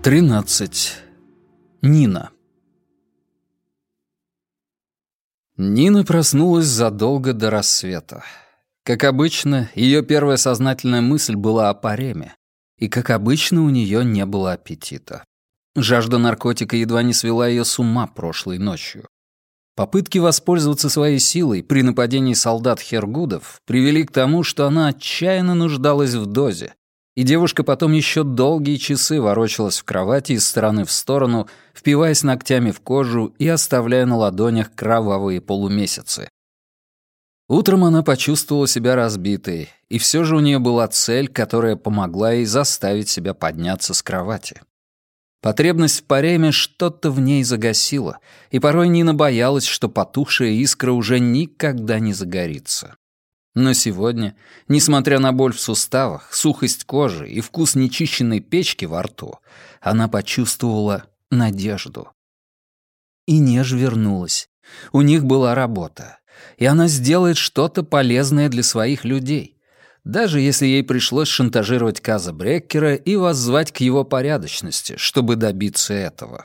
13. Нина. Нина проснулась задолго до рассвета. Как обычно, ее первая сознательная мысль была о пареме. И, как обычно, у нее не было аппетита. Жажда наркотика едва не свела ее с ума прошлой ночью. Попытки воспользоваться своей силой при нападении солдат Хергудов привели к тому, что она отчаянно нуждалась в дозе, и девушка потом еще долгие часы ворочалась в кровати из стороны в сторону, впиваясь ногтями в кожу и оставляя на ладонях кровавые полумесяцы. Утром она почувствовала себя разбитой, и все же у нее была цель, которая помогла ей заставить себя подняться с кровати. Потребность в пареме что-то в ней загасила, и порой Нина боялась, что потухшая искра уже никогда не загорится. Но сегодня, несмотря на боль в суставах, сухость кожи и вкус нечищенной печки во рту, она почувствовала надежду. И Неж вернулась. У них была работа, и она сделает что-то полезное для своих людей, даже если ей пришлось шантажировать Каза Бреккера и воззвать к его порядочности, чтобы добиться этого.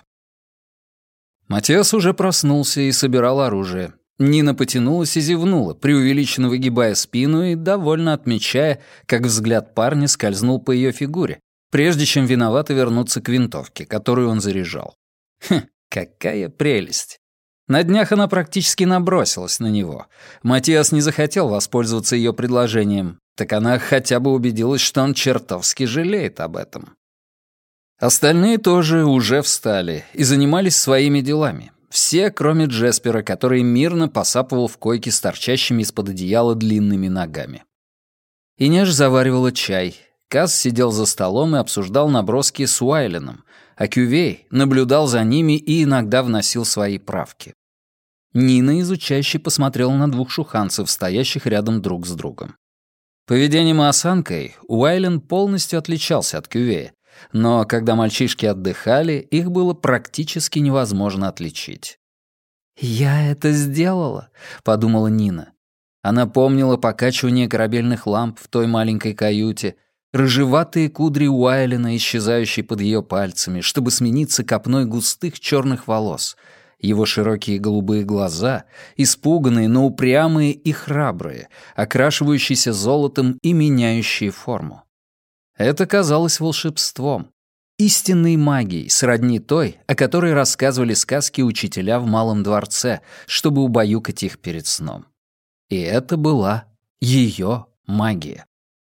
Матиас уже проснулся и собирал оружие. Нина потянулась и зевнула, преувеличенно выгибая спину и довольно отмечая, как взгляд парня скользнул по ее фигуре, прежде чем виновато вернуться к винтовке, которую он заряжал. Какая прелесть! На днях она практически набросилась на него. Матиас не захотел воспользоваться ее предложением, так она хотя бы убедилась, что он чертовски жалеет об этом. Остальные тоже уже встали и занимались своими делами. Все, кроме Джеспера, который мирно посапывал в койке с торчащими из-под одеяла длинными ногами. Инеж заваривала чай. Каз сидел за столом и обсуждал наброски с Уайленом, а Кювей наблюдал за ними и иногда вносил свои правки. Нина изучающе посмотрела на двух шуханцев, стоящих рядом друг с другом. Поведением и осанкой Уайлен полностью отличался от Кювея, но когда мальчишки отдыхали, их было практически невозможно отличить. «Я это сделала», — подумала Нина. Она помнила покачивание корабельных ламп в той маленькой каюте, рыжеватые кудри Уайлена, исчезающие под ее пальцами, чтобы смениться копной густых черных волос, его широкие голубые глаза, испуганные, но упрямые и храбрые, окрашивающиеся золотом и меняющие форму. Это казалось волшебством, истинной магией, сродни той, о которой рассказывали сказки учителя в Малом дворце, чтобы убаюкать их перед сном. И это была ее магия.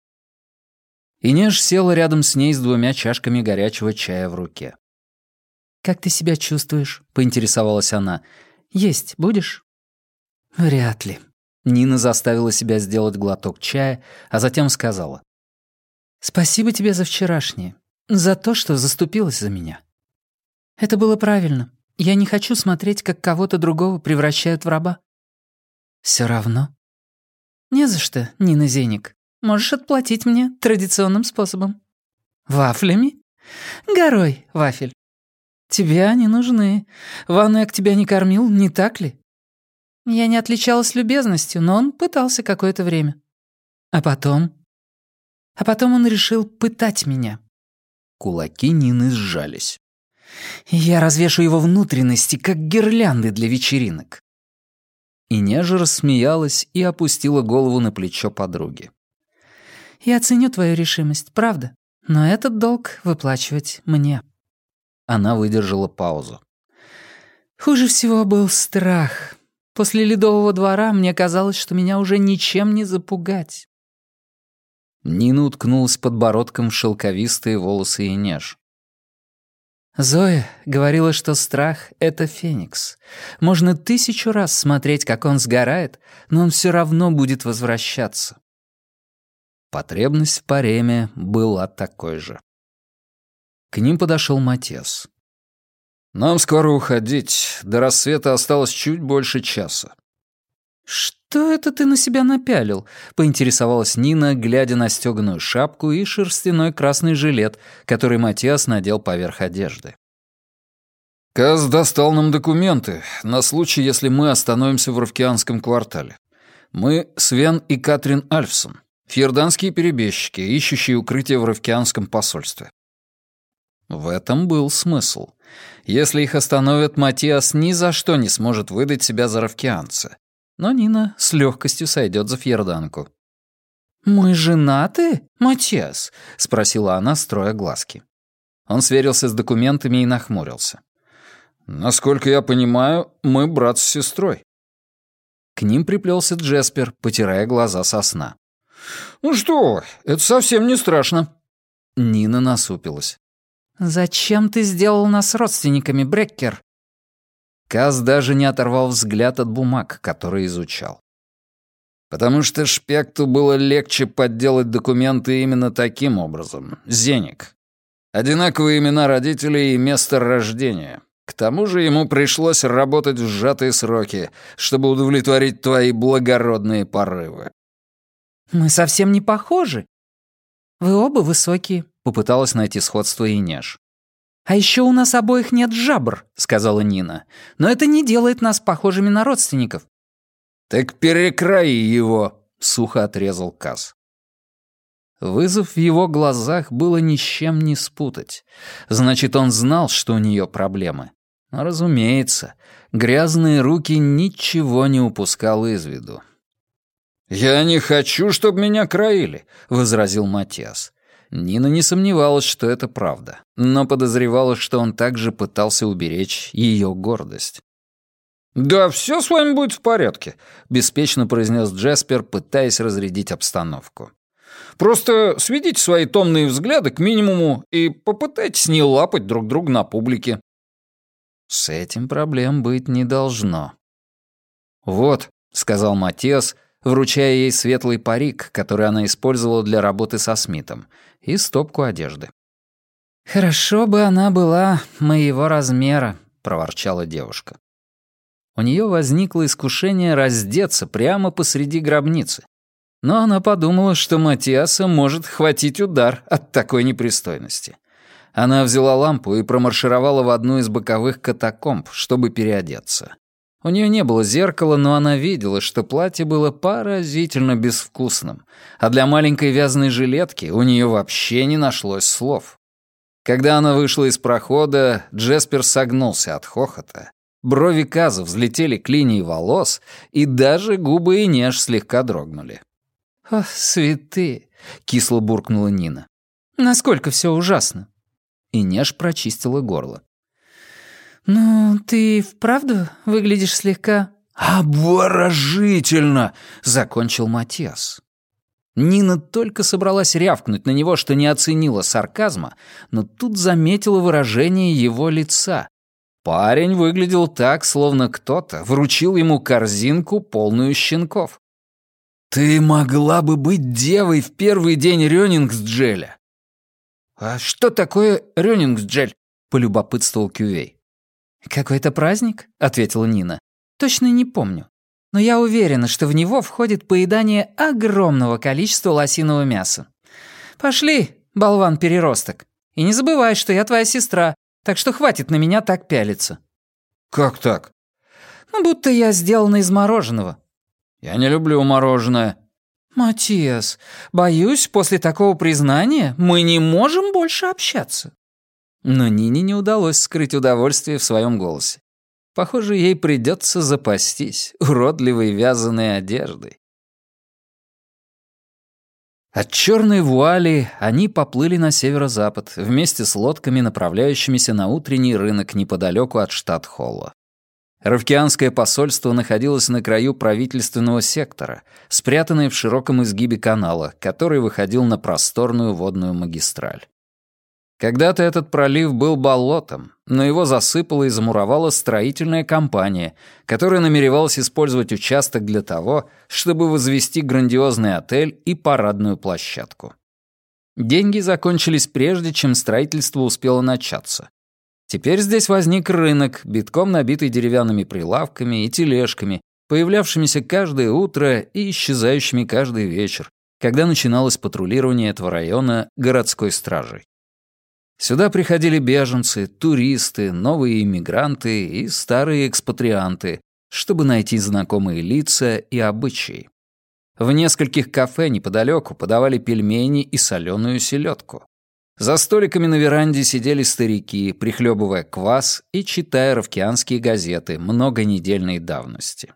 Инеж села рядом с ней с двумя чашками горячего чая в руке. «Как ты себя чувствуешь?» — поинтересовалась она. «Есть будешь?» «Вряд ли». Нина заставила себя сделать глоток чая, а затем сказала. «Спасибо тебе за вчерашнее, за то, что заступилась за меня. Это было правильно. Я не хочу смотреть, как кого-то другого превращают в раба». «Всё равно». «Не за что, Нина Зеник. Можешь отплатить мне традиционным способом». «Вафлями?» «Горой вафель». «Тебе они нужны. Вануэк тебя не кормил, не так ли?» «Я не отличалась любезностью, но он пытался какое-то время». «А потом?» «А потом он решил пытать меня». Кулаки Нины сжались. «Я развешу его внутренности, как гирлянды для вечеринок». Инежа рассмеялась и опустила голову на плечо подруги. «Я ценю твою решимость, правда, но этот долг выплачивать мне». Она выдержала паузу. «Хуже всего был страх. После Ледового двора мне казалось, что меня уже ничем не запугать». Нина уткнулась подбородком в шелковистые волосы Инеж. «Зоя говорила, что страх — это феникс. Можно 1000 раз смотреть, как он сгорает, но он все равно будет возвращаться». Потребность в пареме была такой же. К ним подошел Матиас. «Нам скоро уходить. До рассвета осталось чуть больше часа». «Что это ты на себя напялил?» — поинтересовалась Нина, глядя на стёганую шапку и шерстяной красный жилет, который Матиас надел поверх одежды. «Каз достал нам документы на случай, если мы остановимся в Ровкианском квартале. Мы Свен и Катрин Альфсон, фьерданские перебежчики, ищущие укрытие в Ровкианском посольстве». В этом был смысл. Если их остановят, Матиас ни за что не сможет выдать себя за ровкианца. Но Нина с легкостью сойдет за фьерданку. «Мы женаты, Матиас?» — спросила она, строя глазки. Он сверился с документами и нахмурился. «Насколько я понимаю, мы брат с сестрой». К ним приплелся Джеспер, потирая глаза со сна. «Ну что вы, это совсем не страшно». Нина насупилась. «Зачем ты сделал нас родственниками, Бреккер?» Каз даже не оторвал взгляд от бумаг, которые изучал. «Потому что Шпекту было легче подделать документы именно таким образом. Зеник. Одинаковые имена родителей и место рождения. К тому же ему пришлось работать в сжатые сроки, чтобы удовлетворить твои благородные порывы». «Мы совсем не похожи. Вы оба высокие», — попыталась найти сходство Инеш. «А еще у нас обоих нет жабр», — сказала Нина. «Но это не делает нас похожими на родственников». «Так перекраи его», — сухо отрезал Каз. Вызов в его глазах было ни с чем не спутать. Значит, он знал, что у нее проблемы. Но, разумеется, грязные руки ничего не упускал из виду. «Я не хочу, чтобы меня краили», — возразил Матиас. Нина не сомневалась, что это правда, но подозревала, что он также пытался уберечь ее гордость. «Да все с вами будет в порядке», — беспечно произнес Джеспер, пытаясь разрядить обстановку. «Просто сведите свои томные взгляды к минимуму и попытайтесь не лапать друг друга на публике». С этим проблем быть не должно. «Вот», — сказал Матиас, вручая ей светлый парик, который она использовала для работы со Смитом, и стопку одежды. «Хорошо бы она была моего размера», — проворчала девушка. У нее возникло искушение раздеться прямо посреди гробницы. Но она подумала, что Матиаса может хватить удар от такой непристойности. Она взяла лампу и промаршировала в одну из боковых катакомб, чтобы переодеться. У нее не было зеркала, но она видела, что платье было поразительно безвкусным, а для маленькой вязаной жилетки у нее вообще не нашлось слов. Когда она вышла из прохода, Джеспер согнулся от хохота. Брови Каза взлетели к линии волос, и даже губы Инеш слегка дрогнули. «О, святые!» — кисло буркнула Нина. «Насколько все ужасно!» Инеш прочистила горло. «Ну, ты вправду выглядишь слегка...» «Обворожительно!» — закончил Матиас. Нина только собралась рявкнуть на него, что не оценила сарказма, но тут заметила выражение его лица. Парень выглядел так, словно кто-то вручил ему корзинку, полную щенков. «Ты могла бы быть девой в первый день Рёнингсджеля». «А что такое Рёнингсджель?» — полюбопытствовал Кювей. «Какой-то праздник?» — ответила Нина. «Точно не помню. Но я уверена, что в него входит поедание огромного количества лосиного мяса. Пошли, болван-переросток. И не забывай, что я твоя сестра, так что хватит на меня так пялиться». «Как так?» «Ну, будто я сделана из мороженого». «Я не люблю мороженое». «Матиас, боюсь, после такого признания мы не можем больше общаться». Но Нине не удалось скрыть удовольствие в своем голосе. Похоже, ей придется запастись уродливой вязаной одеждой. От черной вуали они поплыли на северо-запад вместе с лодками, направляющимися на утренний рынок неподалеку от Штатхолла. Ровкианское посольство находилось на краю правительственного сектора, спрятанное в широком изгибе канала, который выходил на просторную водную магистраль. Когда-то этот пролив был болотом, но его засыпала и замуровала строительная компания, которая намеревалась использовать участок для того, чтобы возвести грандиозный отель и парадную площадку. Деньги закончились прежде, чем строительство успело начаться. Теперь здесь возник рынок, битком набитый деревянными прилавками и тележками, появлявшимися каждое утро и исчезающими каждый вечер, когда начиналось патрулирование этого района городской стражей. Сюда приходили беженцы, туристы, новые иммигранты и старые экспатрианты, чтобы найти знакомые лица и обычаи. В нескольких кафе неподалеку подавали пельмени и соленую селедку. За столиками на веранде сидели старики, прихлебывая квас и читая ровкианские газеты многонедельной давности.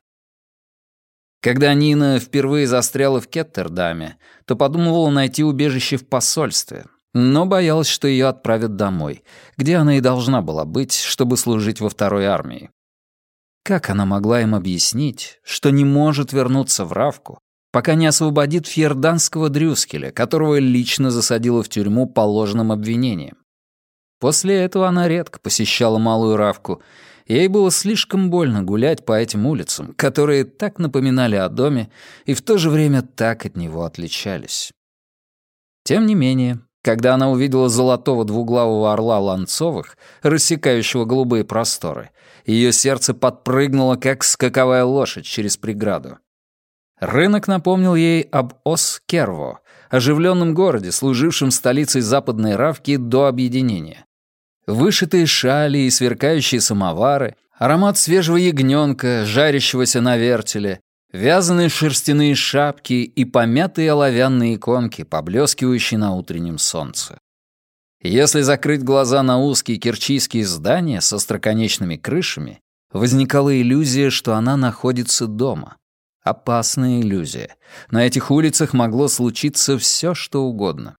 Когда Нина впервые застряла в Кеттердаме, то подумывала найти убежище в посольстве, но боялась, что ее отправят домой, где она и должна была быть, чтобы служить во второй армии. Как она могла им объяснить, что не может вернуться в Равку, пока не освободит фьерданского Дрюскеля, которого лично засадила в тюрьму по ложным обвинениям? После этого она редко посещала Малую Равку. Ей было слишком больно гулять по этим улицам, которые так напоминали о доме и в то же время так от него отличались. Тем не менее, когда она увидела золотого двуглавого орла Ланцовых, рассекающего голубые просторы, ее сердце подпрыгнуло, как скаковая лошадь через преграду. Рынок напомнил ей об Ос-Керво, оживленном городе, служившем столицей Западной Равки до объединения. Вышитые шали и сверкающие самовары, аромат свежего ягненка, жарящегося на вертеле, вязаные шерстяные шапки и помятые оловянные иконки, поблескивающие на утреннем солнце. Если закрыть глаза на узкие кирчийские здания со остроконечными крышами, возникала иллюзия, что она находится дома. Опасная иллюзия. На этих улицах могло случиться все, что угодно.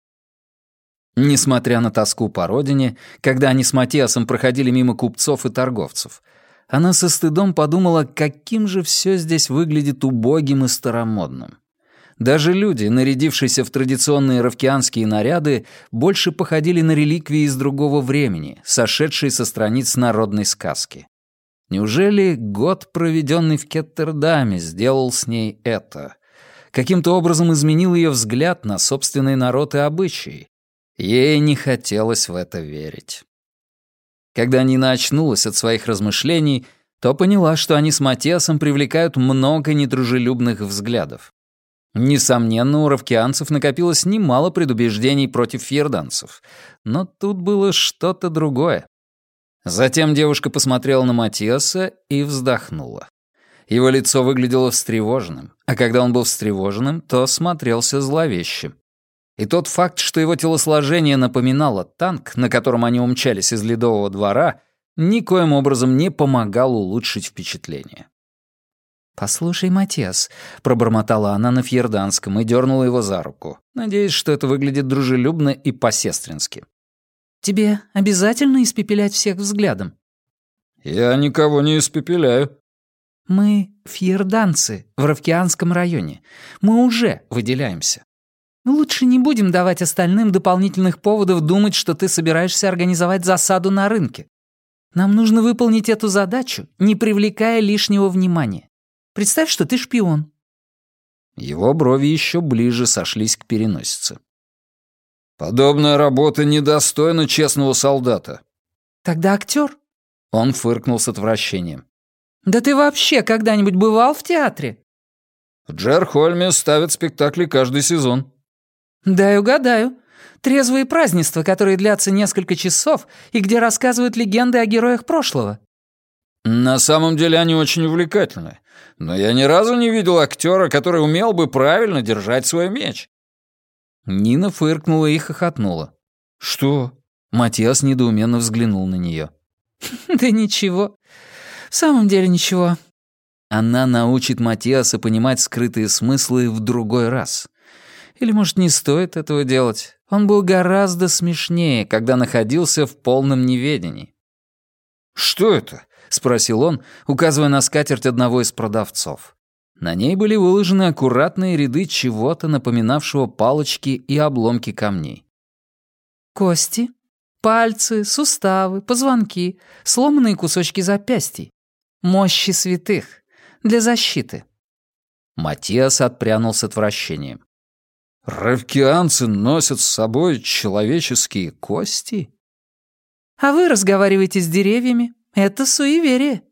Несмотря на тоску по родине, когда они с Матиасом проходили мимо купцов и торговцев, она со стыдом подумала, каким же все здесь выглядит убогим и старомодным. Даже люди, нарядившиеся в традиционные ровкианские наряды, больше походили на реликвии из другого времени, сошедшие со страниц народной сказки. Неужели год, проведенный в Кеттердаме, сделал с ней это? Каким-то образом изменил ее взгляд на собственный народ и обычаи? Ей не хотелось в это верить. Когда Нина очнулась от своих размышлений, то поняла, что они с Матиасом привлекают много недружелюбных взглядов. Несомненно, у ровкианцев накопилось немало предубеждений против фьерданцев, но тут было что-то другое. Затем девушка посмотрела на Матиаса и вздохнула. Его лицо выглядело встревоженным, а когда он был встревоженным, то смотрелся зловещим. И тот факт, что его телосложение напоминало танк, на котором они умчались из Ледового двора, никоим образом не помогал улучшить впечатление. «Послушай, Матиас», — пробормотала она на фьерданском и дернула его за руку, надеясь, что это выглядит дружелюбно и по-сестрински. «Тебе обязательно испепелять всех взглядом?» «Я никого не испепеляю». «Мы фьерданцы в Ровкианском районе. Мы уже выделяемся. Лучше не будем давать остальным дополнительных поводов думать, что ты собираешься организовать засаду на рынке. Нам нужно выполнить эту задачу, не привлекая лишнего внимания. Представь, что ты шпион». Его брови еще ближе сошлись к переносице. «Подобная работа недостойна честного солдата». «Тогда актер?» Он фыркнул с отвращением. «Да ты вообще когда-нибудь бывал в театре?» «В Джерхольме ставят спектакли каждый сезон». «Дай угадаю. Трезвые празднества, которые длятся несколько часов и где рассказывают легенды о героях прошлого». «На самом деле они очень увлекательны. Но я ни разу не видел актера, который умел бы правильно держать свой меч». Нина фыркнула и хохотнула. «Что?» Матиас недоуменно взглянул на нее. «Да ничего. В самом деле ничего». Она научит Матиаса понимать скрытые смыслы в другой раз. Или, может, не стоит этого делать? Он был гораздо смешнее, когда находился в полном неведении. «Что это?» — спросил он, указывая на скатерть одного из продавцов. На ней были выложены аккуратные ряды чего-то, напоминавшего палочки и обломки камней. «Кости, пальцы, суставы, позвонки, сломанные кусочки запястий. Мощи святых. Для защиты». Матиас отпрянул с отвращением. «Ровкианцы носят с собой человеческие кости?» «А вы разговариваете с деревьями. Это суеверие».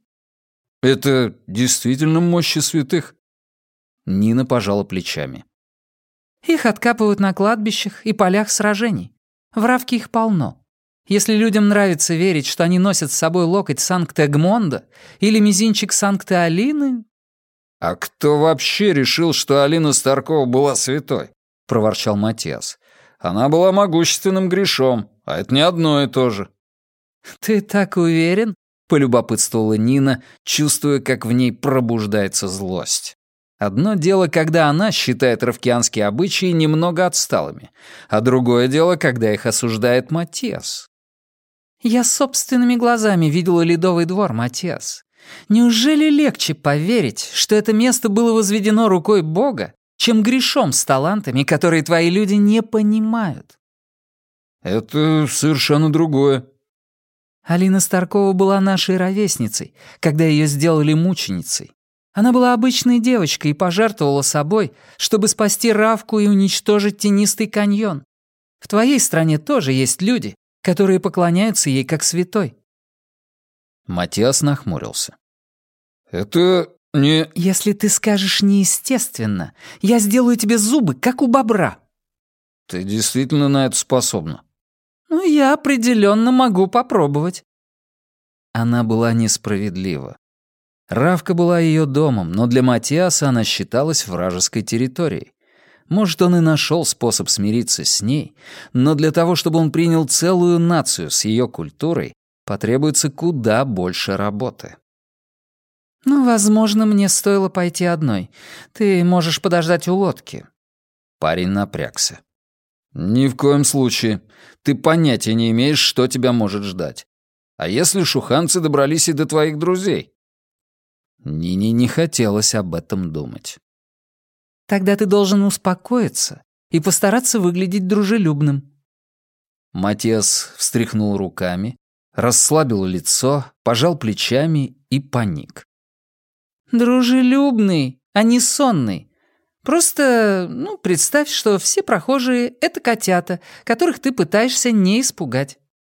«Это действительно мощи святых?» Нина пожала плечами. «Их откапывают на кладбищах и полях сражений. В Равке их полно. Если людям нравится верить, что они носят с собой локоть Санкт-Эгмонда или мизинчик Санкт-Алины...» «А кто вообще решил, что Алина Старкова была святой?» — проворчал Матиас. Она была могущественным грешом, а это не одно и то же». «Ты так уверен?» — полюбопытствовала Нина, чувствуя, как в ней пробуждается злость. Одно дело, когда она считает ровкианские обычаи немного отсталыми, а другое дело, когда их осуждает Матиас. «Я собственными глазами видела Ледовый двор, Матиас. Неужели легче поверить, что это место было возведено рукой Бога, чем грешом с талантами, которые твои люди не понимают?» «Это совершенно другое». Алина Старкова была нашей ровесницей, когда ее сделали мученицей. Она была обычной девочкой и пожертвовала собой, чтобы спасти Равку и уничтожить тенистый каньон. В твоей стране тоже есть люди, которые поклоняются ей как святой». Матиас нахмурился. «Это не...» «Если ты скажешь неестественно, я сделаю тебе зубы, как у бобра». «Ты действительно на это способна?» «Ну, я определенно могу попробовать». Она была несправедлива. Равка была ее домом, но для Матиаса она считалась вражеской территорией. Может, он и нашел способ смириться с ней, но для того, чтобы он принял целую нацию с ее культурой, потребуется куда больше работы. «Ну, возможно, мне стоило пойти одной. Ты можешь подождать у лодки». Парень напрягся. «Ни в коем случае. Ты понятия не имеешь, что тебя может ждать. А если шуханцы добрались и до твоих друзей?» Нине не хотелось об этом думать. «Тогда ты должен успокоиться и постараться выглядеть дружелюбным». Матиас встряхнул руками, расслабил лицо, пожал плечами и паник. «Дружелюбный, а не сонный. Просто, представь, что все прохожие — это котята, которых ты пытаешься не испугать».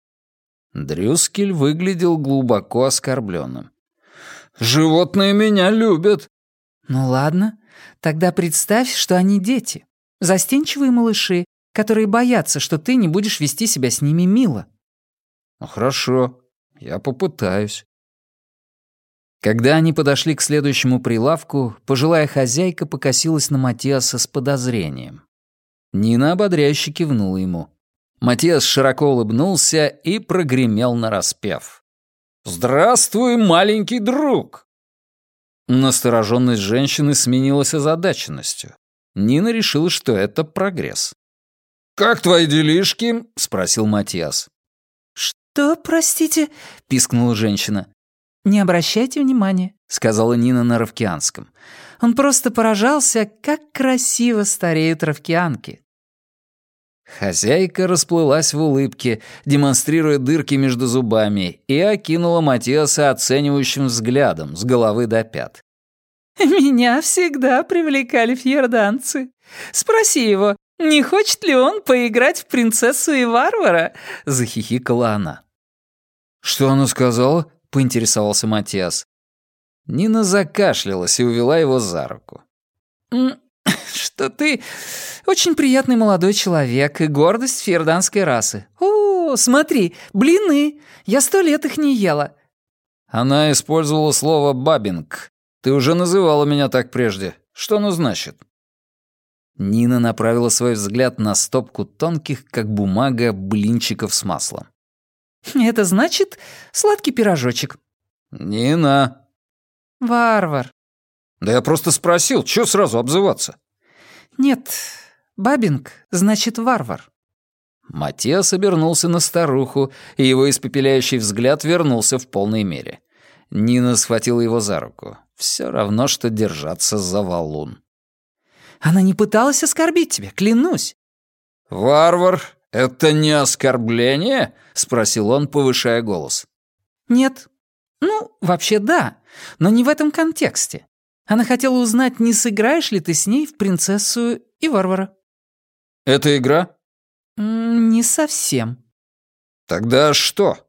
Дрюскель выглядел глубоко оскорбленным. «Животные меня любят». «Ну ладно, тогда представь, что они дети, застенчивые малыши, которые боятся, что ты не будешь вести себя с ними мило». «Ну хорошо, я попытаюсь». Когда они подошли к следующему прилавку, пожилая хозяйка покосилась на Матиаса с подозрением. Нина ободряюще кивнула ему. Матиас широко улыбнулся и прогремел нараспев. «Здравствуй, маленький друг!» Настороженность женщины сменилась озадаченностью. Нина решила, что это прогресс. «Как твои делишки?» — спросил Матиас. «Что, простите?» — пискнула женщина. «Не обращайте внимания», — сказала Нина на ровкианском. «Он просто поражался, как красиво стареют ровкианки». Хозяйка расплылась в улыбке, демонстрируя дырки между зубами, и окинула Матиаса оценивающим взглядом с головы до пят. «Меня всегда привлекали фьерданцы. Спроси его, не хочет ли он поиграть в принцессу и варвара?» — захихикала она. «Что она сказала?» — поинтересовался Матиас. Нина закашлялась и увела его за руку. «Что ты очень приятный молодой человек и гордость фьерданской расы. О, смотри, блины! Я 100 лет их не ела». Она использовала слово «бабинг». Ты уже называла меня так прежде. Что оно значит? Нина направила свой взгляд на стопку тонких, как бумага, блинчиков с маслом. «Это значит сладкий пирожочек». «Нина». «Варвар». «Да я просто спросил, чё сразу обзываться?» «Нет, бабинг значит варвар». Матиас обернулся на старуху, и его испепеляющий взгляд вернулся в полной мере. Нина схватила его за руку. Все равно, что держаться за валун. «Она не пыталась оскорбить тебя, клянусь». «Варвар, это не оскорбление?» — спросил он, повышая голос. «Нет. Ну, вообще да, но не в этом контексте. Она хотела узнать, не сыграешь ли ты с ней в принцессу и варвара». «Это игра?» «Не совсем». «Тогда что?»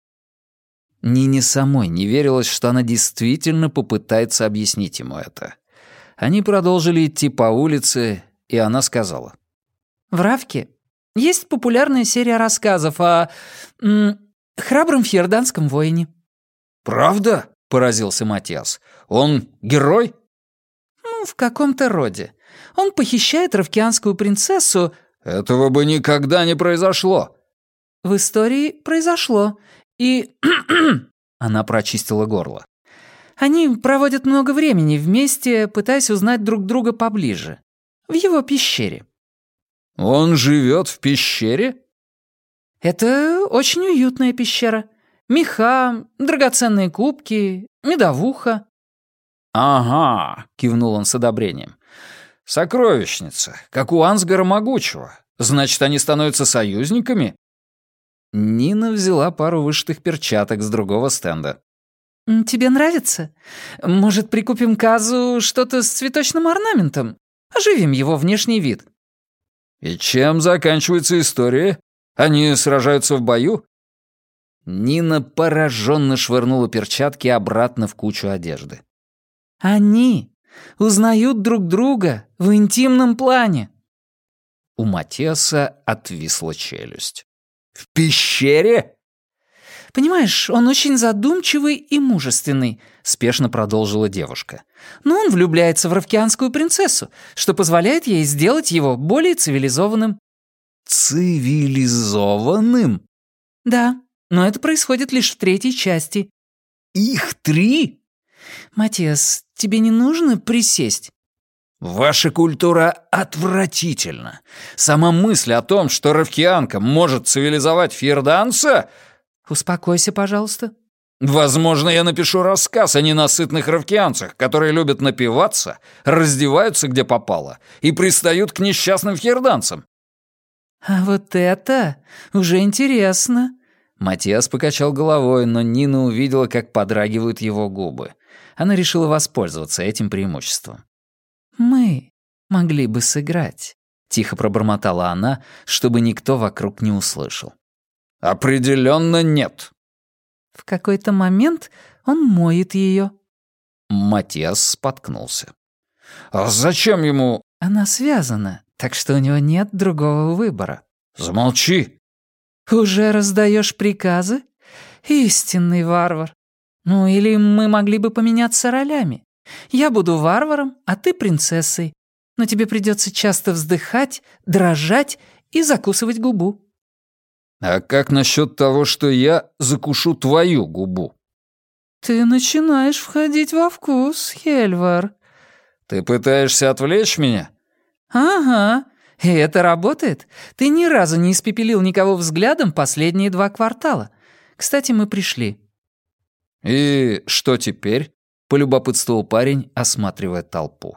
Нине самой не верилось, что она действительно попытается объяснить ему это. Они продолжили идти по улице, и она сказала. «В Равке есть популярная серия рассказов о храбром фьерданском воине». «Правда?» — поразился Матиас. «Он герой?» «Ну, в каком-то роде. Он похищает равкианскую принцессу...» Этого бы никогда не произошло. В истории произошло, и... Она прочистила горло. Они проводят много времени вместе, пытаясь узнать друг друга поближе. В его пещере. Он живет в пещере? Это очень уютная пещера. Меха, драгоценные кубки, медовуха. «Ага», — кивнул он с одобрением. «Сокровищница, как у Ансгара Могучего. Значит, они становятся союзниками?» Нина взяла пару вышитых перчаток с другого стенда. «Тебе нравится? Может, прикупим Казу что-то с цветочным орнаментом? Оживим его внешний вид». «И чем заканчивается история? Они сражаются в бою?» Нина пораженно швырнула перчатки обратно в кучу одежды. «Они узнают друг друга в интимном плане». У Матиаса отвисла челюсть. «В пещере?» «Понимаешь, он очень задумчивый и мужественный», — спешно продолжила девушка. «Но он влюбляется в равкианскую принцессу, что позволяет ей сделать его более цивилизованным». «Цивилизованным?» «Да, но это происходит лишь в третьей части». «Их 3?» «Матиас, тебе не нужно присесть?» «Ваша культура отвратительна. Сама мысль о том, что равкианка может цивилизовать фьерданца...» «Успокойся, пожалуйста». «Возможно, я напишу рассказ о ненасытных равкианцах, которые любят напиваться, раздеваются где попало и пристают к несчастным фьерданцам». «А вот это уже интересно». Матиас покачал головой, но Нина увидела, как подрагивают его губы. Она решила воспользоваться этим преимуществом. «Мы могли бы сыграть», — тихо пробормотала она, чтобы никто вокруг не услышал. «Определенно нет». В какой-то момент он моет ее. Матиас споткнулся. «А зачем ему...» Она связана, так что у него нет другого выбора. «Замолчи!» «Уже раздаешь приказы? Истинный варвар. Ну или мы могли бы поменяться ролями. Я буду варваром, а ты принцессой. Но тебе придется часто вздыхать, дрожать и закусывать губу». «А как насчет того, что я закушу твою губу?» «Ты начинаешь входить во вкус, Хельвар». «Ты пытаешься отвлечь меня?» «Ага, и это работает. Ты ни разу не испепелил никого взглядом последние 2 квартала. Кстати, мы пришли». «И что теперь?» — полюбопытствовал парень, осматривая толпу.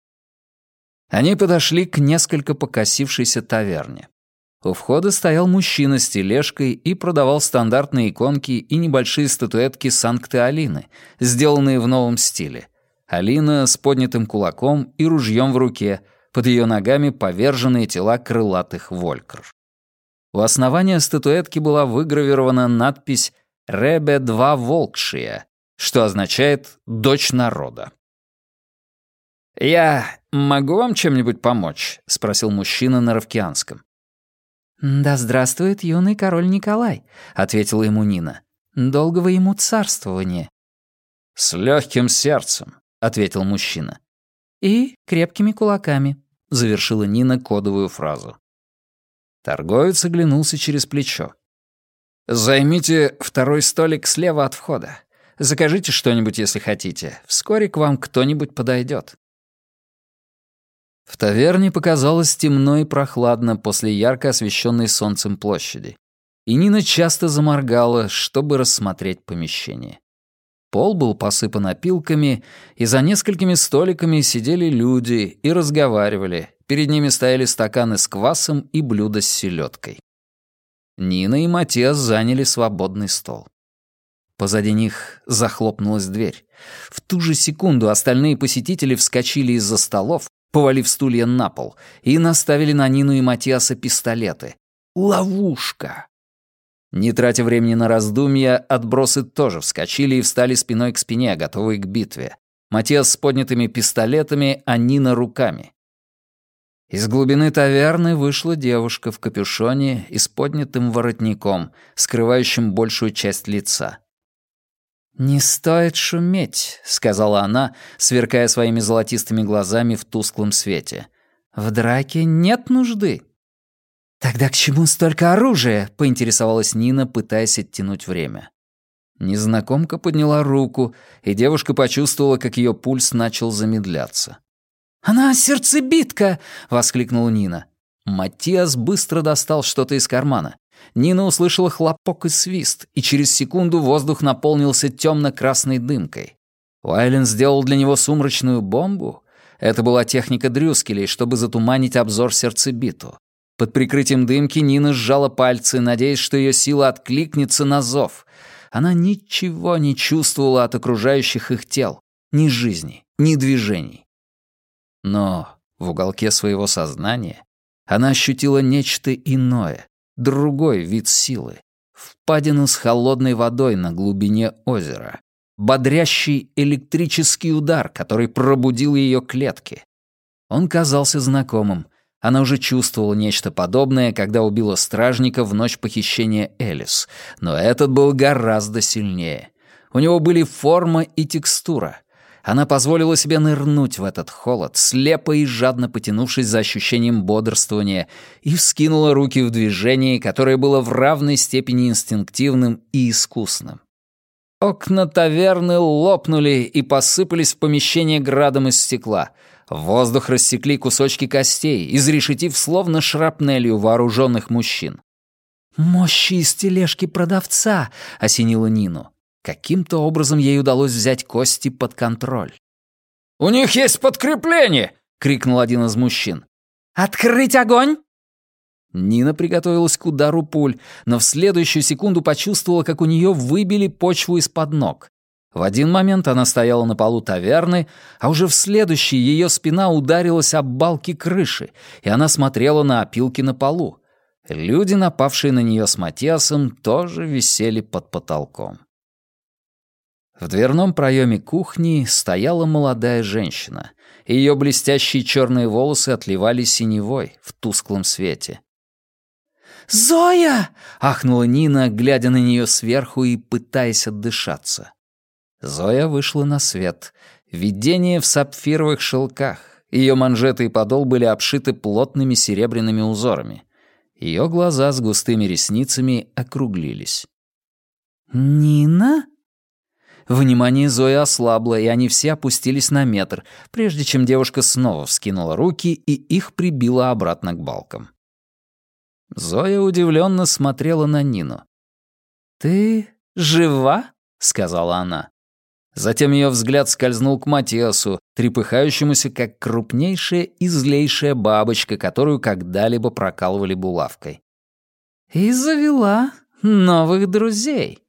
Они подошли к несколько покосившейся таверне. У входа стоял мужчина с тележкой и продавал стандартные иконки и небольшие статуэтки Санкты Алины, сделанные в новом стиле. Алина с поднятым кулаком и ружьем в руке, под ее ногами поверженные тела крылатых волькр. У основания статуэтки была выгравирована надпись «Ребе 2 Волкшия», что означает «дочь народа». «Я могу вам чем-нибудь помочь?» — спросил мужчина на равкианском. «Да здравствует юный король Николай», — ответила ему Нина. «Долгого ему царствования». «С легким сердцем», — ответил мужчина. «И крепкими кулаками», — завершила Нина кодовую фразу. Торговец оглянулся через плечо. «Займите 2-й столик слева от входа. Закажите что-нибудь, если хотите. Вскоре к вам кто-нибудь подойдет». В таверне показалось темно и прохладно после ярко освещенной солнцем площади. И Нина часто заморгала, чтобы рассмотреть помещение. Пол был посыпан опилками, и за несколькими столиками сидели люди и разговаривали. Перед ними стояли стаканы с квасом и блюда с селедкой. Нина и Матиас заняли свободный стол. Позади них захлопнулась дверь. В ту же секунду остальные посетители вскочили из-за столов, повалив стулья на пол, и наставили на Нину и Матиаса пистолеты. Ловушка! Не тратя времени на раздумья, отбросы тоже вскочили и встали спиной к спине, готовые к битве. Матиас с поднятыми пистолетами, а Нина руками. Из глубины таверны вышла девушка в капюшоне и с поднятым воротником, скрывающим большую часть лица. «Не стоит шуметь», — сказала она, сверкая своими золотистыми глазами в тусклом свете. «В драке нет нужды». «Тогда к чему столько оружия?» — поинтересовалась Нина, пытаясь оттянуть время. Незнакомка подняла руку, и девушка почувствовала, как ее пульс начал замедляться. «Она сердцебитка!» — воскликнула Нина. Матиас быстро достал что-то из кармана. Нина услышала хлопок и свист, и через секунду воздух наполнился темно-красной дымкой. Уайлен сделал для него сумрачную бомбу? Это была техника Дрюскелей, чтобы затуманить обзор сердцебиту. Под прикрытием дымки Нина сжала пальцы, надеясь, что ее сила откликнется на зов. Она ничего не чувствовала от окружающих их тел. Ни жизни, ни движений. Но в уголке своего сознания она ощутила нечто иное, другой вид силы. Впадину с холодной водой на глубине озера. Бодрящий электрический удар, который пробудил ее клетки. Он казался знакомым. Она уже чувствовала нечто подобное, когда убила стражника в ночь похищения Элис. Но этот был гораздо сильнее. У него были форма и текстура. Она позволила себе нырнуть в этот холод, слепо и жадно потянувшись за ощущением бодрствования, и вскинула руки в движении, которое было в равной степени инстинктивным и искусным. Окна таверны лопнули и посыпались в помещение градом из стекла. В воздух рассекли кусочки костей, изрешетив словно шрапнелью вооруженных мужчин. «Мощи из тележки продавца!» — осенила Нину. Каким-то образом ей удалось взять кости под контроль. «У них есть подкрепление!» — крикнул один из мужчин. «Открыть огонь!» Нина приготовилась к удару пуль, но в следующую секунду почувствовала, как у нее выбили почву из-под ног. В один момент она стояла на полу таверны, а уже в следующий ее спина ударилась об балки крыши, и она смотрела на опилки на полу. Люди, напавшие на нее с Матиасом, тоже висели под потолком. В дверном проеме кухни стояла молодая женщина. Ее блестящие черные волосы отливали синевой в тусклом свете. «Зоя!» — ахнула Нина, глядя на нее сверху и пытаясь отдышаться. Зоя вышла на свет. Видение в сапфировых шелках. Ее манжеты и подол были обшиты плотными серебряными узорами. Ее глаза с густыми ресницами округлились. «Нина?» Внимание Зои ослабло, и они все опустились на метр, прежде чем девушка снова вскинула руки и их прибила обратно к балкам. Зоя удивленно смотрела на Нину. «Ты жива?» — сказала она. Затем ее взгляд скользнул к Матиасу, трепыхающемуся, как крупнейшая и злейшая бабочка, которую когда-либо прокалывали булавкой. «И завела новых друзей».